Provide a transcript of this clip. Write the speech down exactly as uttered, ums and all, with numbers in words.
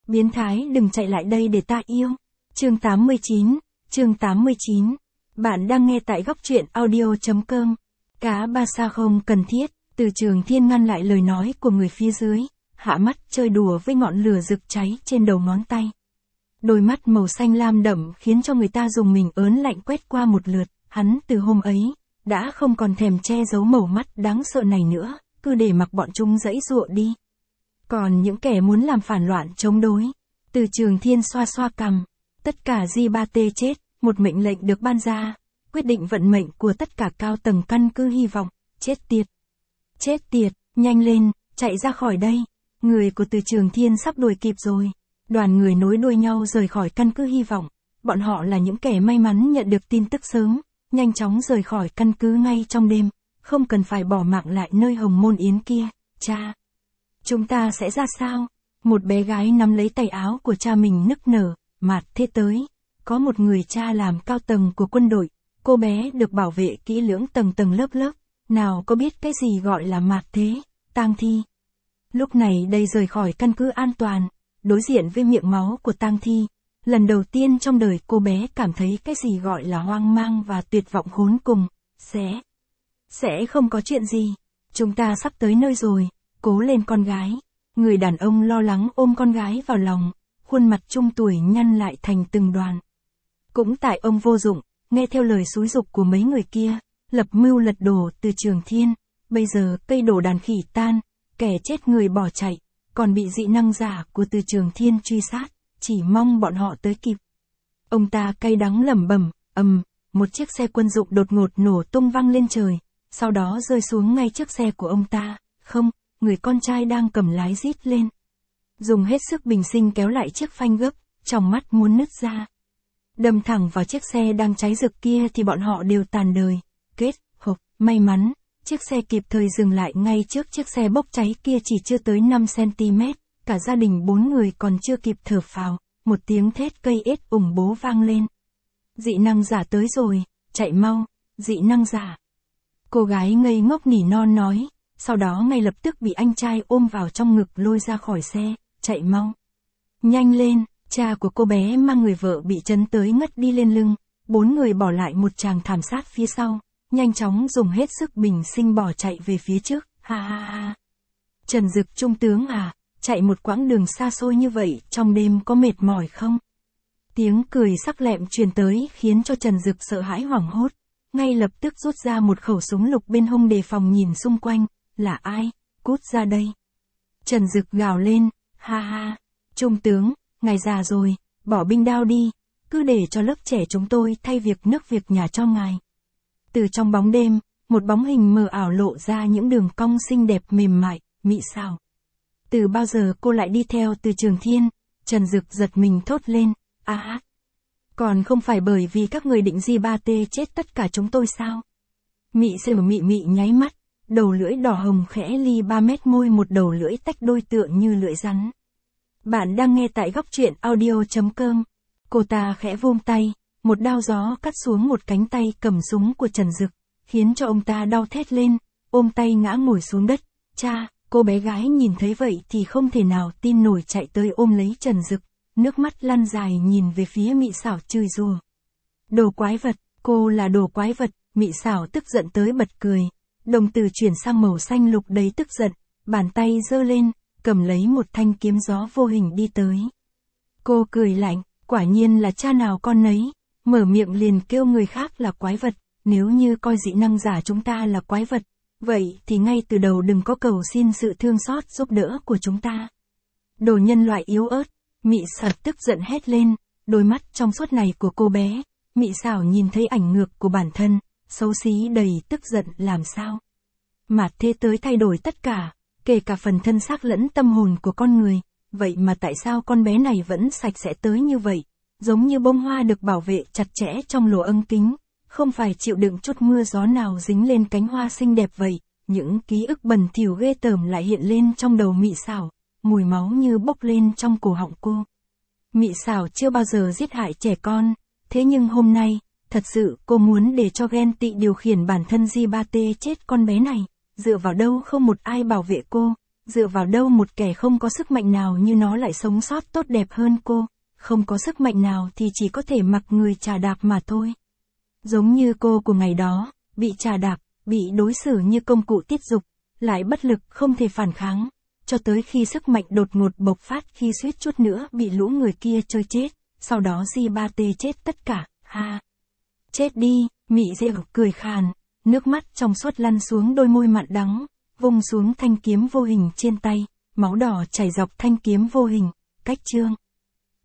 Biến thái đừng chạy lại đây để ta yêu. Chương tám mươi chín, chương tám mươi chín. Bạn đang nghe tại góc truyện audio.com. Cá ba sa không cần thiết, Từ Trường Thiên ngăn lại lời nói của người phía dưới, hạ mắt chơi đùa với ngọn lửa rực cháy trên đầu ngón tay. Đôi mắt màu xanh lam đậm khiến cho người ta dùng mình ớn lạnh quét qua một lượt, hắn từ hôm ấy, đã không còn thèm che giấu màu mắt đáng sợ này nữa, cứ để mặc bọn chúng giãy giụa đi. Còn những kẻ muốn làm phản loạn chống đối, Từ Trường Thiên xoa xoa cằm, tất cả G ba T chết, một mệnh lệnh được ban ra, quyết định vận mệnh của tất cả cao tầng căn cứ hy vọng, chết tiệt. Chết tiệt, nhanh lên, chạy ra khỏi đây, người của Từ Trường Thiên sắp đuổi kịp rồi. Đoàn người nối đuôi nhau rời khỏi căn cứ hy vọng, bọn họ là những kẻ may mắn nhận được tin tức sớm, nhanh chóng rời khỏi căn cứ ngay trong đêm, không cần phải bỏ mạng lại nơi Hồng Môn Yến kia. Cha, chúng ta sẽ ra sao? Một bé gái nắm lấy tay áo của cha mình nức nở, Mạt Thế tới, có một người cha làm cao tầng của quân đội, cô bé được bảo vệ kỹ lưỡng tầng tầng lớp lớp, nào có biết cái gì gọi là Mạt Thế, tang thi. Lúc này đây rời khỏi căn cứ an toàn, đối diện với miệng máu của tang thi, lần đầu tiên trong đời cô bé cảm thấy cái gì gọi là hoang mang và tuyệt vọng khốn cùng. Sẽ, sẽ không có chuyện gì, chúng ta sắp tới nơi rồi, cố lên con gái. Người đàn ông lo lắng ôm con gái vào lòng, khuôn mặt trung tuổi nhăn lại thành từng đoàn. Cũng tại ông vô dụng, nghe theo lời xúi giục của mấy người kia, lập mưu lật đổ Từ Trường Thiên, bây giờ cây đổ đàn khỉ tan, kẻ chết người bỏ chạy, còn bị dị năng giả của Từ Trường Thiên truy sát, chỉ mong bọn họ tới kịp. Ông ta cay đắng lẩm bẩm, ầm, một chiếc xe quân dụng đột ngột nổ tung văng lên trời, sau đó rơi xuống ngay trước xe của ông ta. Không, người con trai đang cầm lái rít lên, dùng hết sức bình sinh kéo lại chiếc phanh gấp, trong mắt muốn nứt ra. Đâm thẳng vào chiếc xe đang cháy rực kia thì bọn họ đều tàn đời. Kết, hộp, may mắn, chiếc xe kịp thời dừng lại ngay trước chiếc xe bốc cháy kia chỉ chưa tới năm xăng-ti-mét, cả gia đình bốn người còn chưa kịp thở phào, một tiếng thét cây ết ủng bố vang lên. Dị năng giả tới rồi, chạy mau, dị năng giả. Cô gái ngây ngốc nỉ non nói, sau đó ngay lập tức bị anh trai ôm vào trong ngực lôi ra khỏi xe, chạy mau. Nhanh lên, cha của cô bé mang người vợ bị chấn tới ngất đi lên lưng, bốn người bỏ lại một chàng thảm sát phía sau, nhanh chóng dùng hết sức bình sinh bỏ chạy về phía trước, ha ha ha. Trần Dực trung tướng à, chạy một quãng đường xa xôi như vậy trong đêm có mệt mỏi không? Tiếng cười sắc lẹm truyền tới khiến cho Trần Dực sợ hãi hoảng hốt, ngay lập tức rút ra một khẩu súng lục bên hông đề phòng nhìn xung quanh, là ai, cút ra đây. Trần Dực gào lên, ha ha, trung tướng, ngài già rồi, bỏ binh đao đi, cứ để cho lớp trẻ chúng tôi thay việc nước việc nhà cho ngài. Từ trong bóng đêm, một bóng hình mờ ảo lộ ra những đường cong xinh đẹp mềm mại, mị xảo. Từ bao giờ cô lại đi theo Từ Trường Thiên? Trần Dực giật mình thốt lên, a à, còn không phải bởi vì các người định G ba T chết tất cả chúng tôi sao? Mị sờ mị mị nháy mắt, đầu lưỡi đỏ hồng khẽ ly ba mét môi một đầu lưỡi tách đôi tựa như lưỡi rắn. Bạn đang nghe tại góc truyện audio.com. Cô ta khẽ vung tay, một đao gió cắt xuống một cánh tay cầm súng của Trần Dực, khiến cho ông ta đau thét lên, ôm tay ngã ngồi xuống đất. Cha, cô bé gái nhìn thấy vậy thì không thể nào tin nổi chạy tới ôm lấy Trần Dực, nước mắt lăn dài nhìn về phía Mị Xảo chửi rủa. Đồ quái vật, cô là đồ quái vật, Mị Xảo tức giận tới bật cười, đồng tử chuyển sang màu xanh lục đầy tức giận, bàn tay giơ lên, cầm lấy một thanh kiếm gió vô hình đi tới. Cô cười lạnh, quả nhiên là cha nào con nấy, mở miệng liền kêu người khác là quái vật, nếu như coi dị năng giả chúng ta là quái vật, vậy thì ngay từ đầu đừng có cầu xin sự thương xót giúp đỡ của chúng ta. Đồ nhân loại yếu ớt, Mị Xảo tức giận hét lên, đôi mắt trong suốt này của cô bé, Mị Xảo nhìn thấy ảnh ngược của bản thân, xấu xí đầy tức giận làm sao. Mạt Thế tới thay đổi tất cả, kể cả phần thân xác lẫn tâm hồn của con người, vậy mà tại sao con bé này vẫn sạch sẽ tới như vậy, giống như bông hoa được bảo vệ chặt chẽ trong lỗ ưng kính, không phải chịu đựng chút mưa gió nào dính lên cánh hoa xinh đẹp vậy. Những ký ức bẩn thỉu ghê tởm lại hiện lên trong đầu Mị Xảo, mùi máu như bốc lên trong cổ họng cô. Mị Xảo chưa bao giờ giết hại trẻ con, thế nhưng hôm nay, thật sự cô muốn để cho ghen tị điều khiển bản thân G ba T chết con bé này, dựa vào đâu không một ai bảo vệ cô, Dựa vào đâu một kẻ không có sức mạnh nào như nó lại sống sót tốt đẹp hơn cô, không có sức mạnh nào thì chỉ có thể mặc người chà đạp mà thôi. Giống như cô của ngày đó, bị chà đạp, bị đối xử như công cụ tiết dục, lại bất lực không thể phản kháng, cho tới khi sức mạnh đột ngột bộc phát khi suýt chút nữa bị lũ người kia chơi chết, sau đó Di ba tê chết tất cả, ha. Chết đi, Mị Dê cười khàn, nước mắt trong suốt lăn xuống đôi môi mặn đắng, vung xuống thanh kiếm vô hình trên tay, máu đỏ chảy dọc thanh kiếm vô hình, cách chương.